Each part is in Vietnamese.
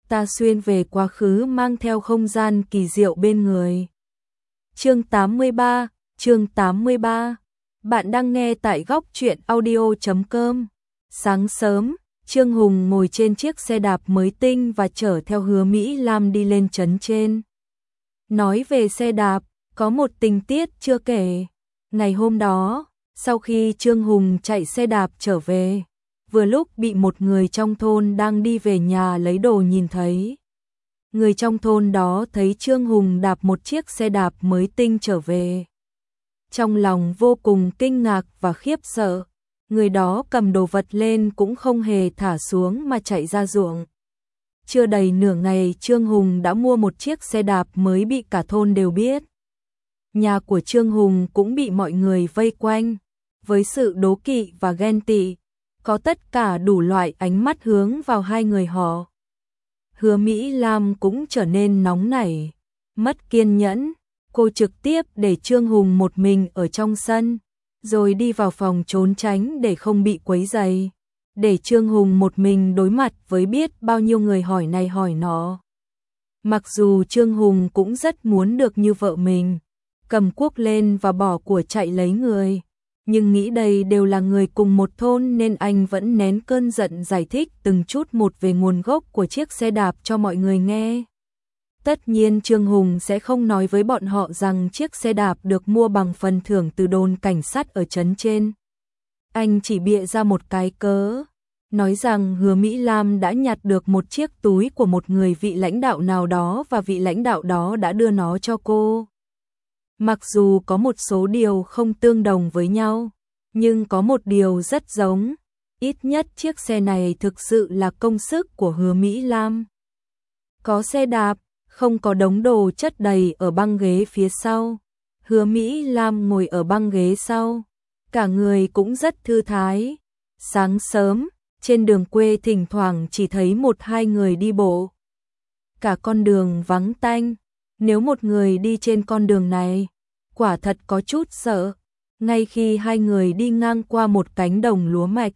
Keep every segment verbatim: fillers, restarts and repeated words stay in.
ta xuyên về quá khứ mang theo không gian kỳ diệu bên người. Chương tám mươi ba, chương tám mươi ba. Bạn đang nghe tại góc truyện audio chấm com. Sáng sớm, Trương Hùng ngồi trên chiếc xe đạp mới tinh và chở theo Hứa Mỹ Lam đi lên trấn trên. Nói về xe đạp, có một tình tiết chưa kể. Ngày hôm đó, sau khi Trương Hùng chạy xe đạp trở về, vừa lúc bị một người trong thôn đang đi về nhà lấy đồ nhìn thấy. Người trong thôn đó thấy Trương Hùng đạp một chiếc xe đạp mới tinh trở về. Trong lòng vô cùng kinh ngạc và khiếp sợ, người đó cầm đồ vật lên cũng không hề thả xuống mà chạy ra ruộng. Chưa đầy nửa ngày Trương Hùng đã mua một chiếc xe đạp mới bị cả thôn đều biết. Nhà của Trương Hùng cũng bị mọi người vây quanh, với sự đố kỵ và ghen tị, có tất cả đủ loại ánh mắt hướng vào hai người họ. Hứa Mỹ Lam cũng trở nên nóng nảy, mất kiên nhẫn, cô trực tiếp để Trương Hùng một mình ở trong sân, rồi đi vào phòng trốn tránh để không bị quấy rầy, để Trương Hùng một mình đối mặt với biết bao nhiêu người hỏi này hỏi nọ. Mặc dù Trương Hùng cũng rất muốn được như vợ mình, cầm cuốc lên và bỏ của chạy lấy người, nhưng nghĩ đây đều là người cùng một thôn nên anh vẫn nén cơn giận giải thích từng chút một về nguồn gốc của chiếc xe đạp cho mọi người nghe. Tất nhiên Trương Hùng sẽ không nói với bọn họ rằng chiếc xe đạp được mua bằng phần thưởng từ đồn cảnh sát ở trấn trên. Anh chỉ bịa ra một cái cớ, nói rằng Hứa Mỹ Lam đã nhặt được một chiếc túi của một người vị lãnh đạo nào đó và vị lãnh đạo đó đã đưa nó cho cô. Mặc dù có một số điều không tương đồng với nhau, nhưng có một điều rất giống, ít nhất chiếc xe này thực sự là công sức của Hứa Mỹ Lam. Có xe đạp, không có đống đồ chất đầy ở băng ghế phía sau. Hứa Mỹ Lam ngồi ở băng ghế sau, cả người cũng rất thư thái. Sáng sớm, trên đường quê thỉnh thoảng chỉ thấy một hai người đi bộ. Cả con đường vắng tanh, nếu một người đi trên con đường này, quả thật có chút sợ. Ngay khi hai người đi ngang qua một cánh đồng lúa mạch,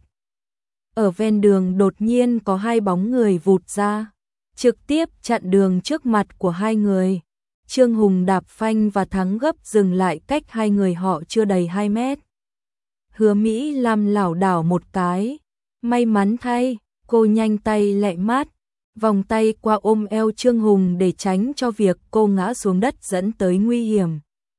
ở ven đường đột nhiên có hai bóng người vụt ra, trực tiếp chặn đường trước mặt của hai người. Trương Hùng đạp phanh và thắng gấp dừng lại cách hai người họ chưa đầy hai mét. Hứa Mỹ Lam lảo đảo một cái, may mắn thay, cô nhanh tay lẹ mát, vòng tay qua ôm eo Trương Hùng để tránh cho việc cô ngã xuống đất dẫn tới nguy hiểm.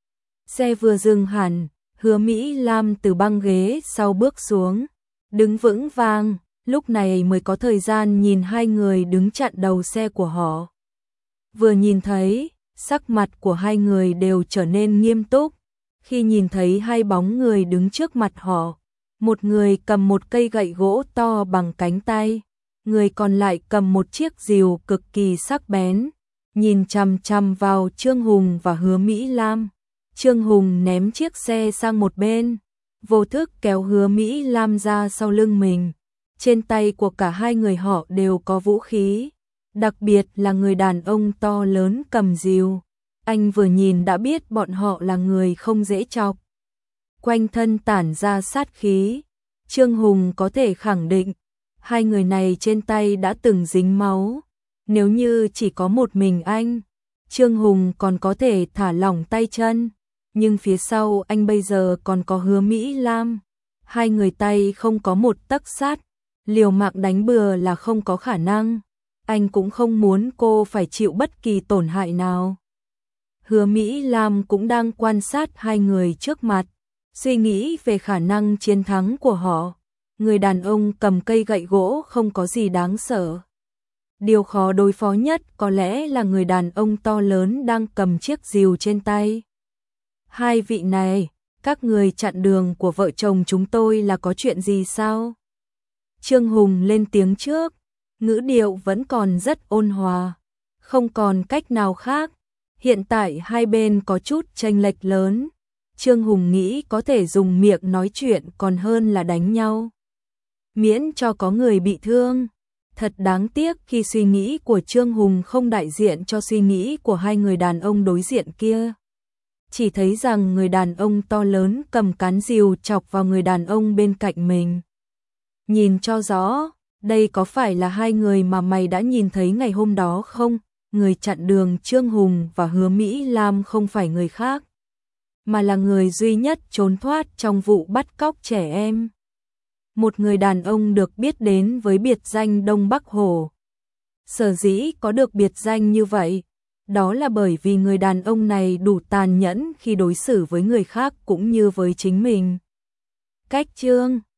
Xe vừa dừng hẳn, Hứa Mỹ Lam từ băng ghế sau bước xuống, đứng vững vàng, lúc này mới có thời gian nhìn hai người đứng chặn đầu xe của họ. Vừa nhìn thấy, sắc mặt của hai người đều trở nên nghiêm túc, khi nhìn thấy hai bóng người đứng trước mặt họ, một người cầm một cây gậy gỗ to bằng cánh tay, người còn lại cầm một chiếc rìu cực kỳ sắc bén, nhìn chằm chằm vào Trương Hùng và Hứa Mỹ Lam. Trương Hùng ném chiếc xe sang một bên, vô thức kéo Hứa Mỹ Lam ra sau lưng mình. Trên tay của cả hai người họ đều có vũ khí, đặc biệt là người đàn ông to lớn cầm rìu. Anh vừa nhìn đã biết bọn họ là người không dễ chọc. Quanh thân tản ra sát khí, Trương Hùng có thể khẳng định, hai người này trên tay đã từng dính máu. Nếu như chỉ có một mình anh, Trương Hùng còn có thể thả lỏng tay chân, nhưng phía sau anh bây giờ còn có Hứa Mỹ Lam. Hai người tay không có một tấc sắt, liều mạng đánh bừa là không có khả năng. Anh cũng không muốn cô phải chịu bất kỳ tổn hại nào. Hứa Mỹ Lam cũng đang quan sát hai người trước mặt, suy nghĩ về khả năng chiến thắng của họ. Người đàn ông cầm cây gậy gỗ không có gì đáng sợ. Điều khó đối phó nhất có lẽ là người đàn ông to lớn đang cầm chiếc rìu trên tay. Hai vị này, các người chặn đường của vợ chồng chúng tôi là có chuyện gì sao? Trương Hùng lên tiếng trước, ngữ điệu vẫn còn rất ôn hòa. Không còn cách nào khác, hiện tại hai bên có chút chênh lệch lớn. Trương Hùng nghĩ có thể dùng miệng nói chuyện còn hơn là đánh nhau, miễn cho có người bị thương. Thật đáng tiếc khi suy nghĩ của Trương Hùng không đại diện cho suy nghĩ của hai người đàn ông đối diện kia. Chỉ thấy rằng người đàn ông to lớn cầm cán rìu chọc vào người đàn ông bên cạnh mình. Nhìn cho rõ, đây có phải là hai người mà mày đã nhìn thấy ngày hôm đó không? Người chặn đường Trương Hùng và Hứa Mỹ Lam không phải người khác, mà là người duy nhất trốn thoát trong vụ bắt cóc trẻ em. Một người đàn ông được biết đến với biệt danh Đông Bắc Hổ. Sở dĩ có được biệt danh như vậy, đó là bởi vì người đàn ông này đủ tàn nhẫn khi đối xử với người khác cũng như với chính mình. Cách chương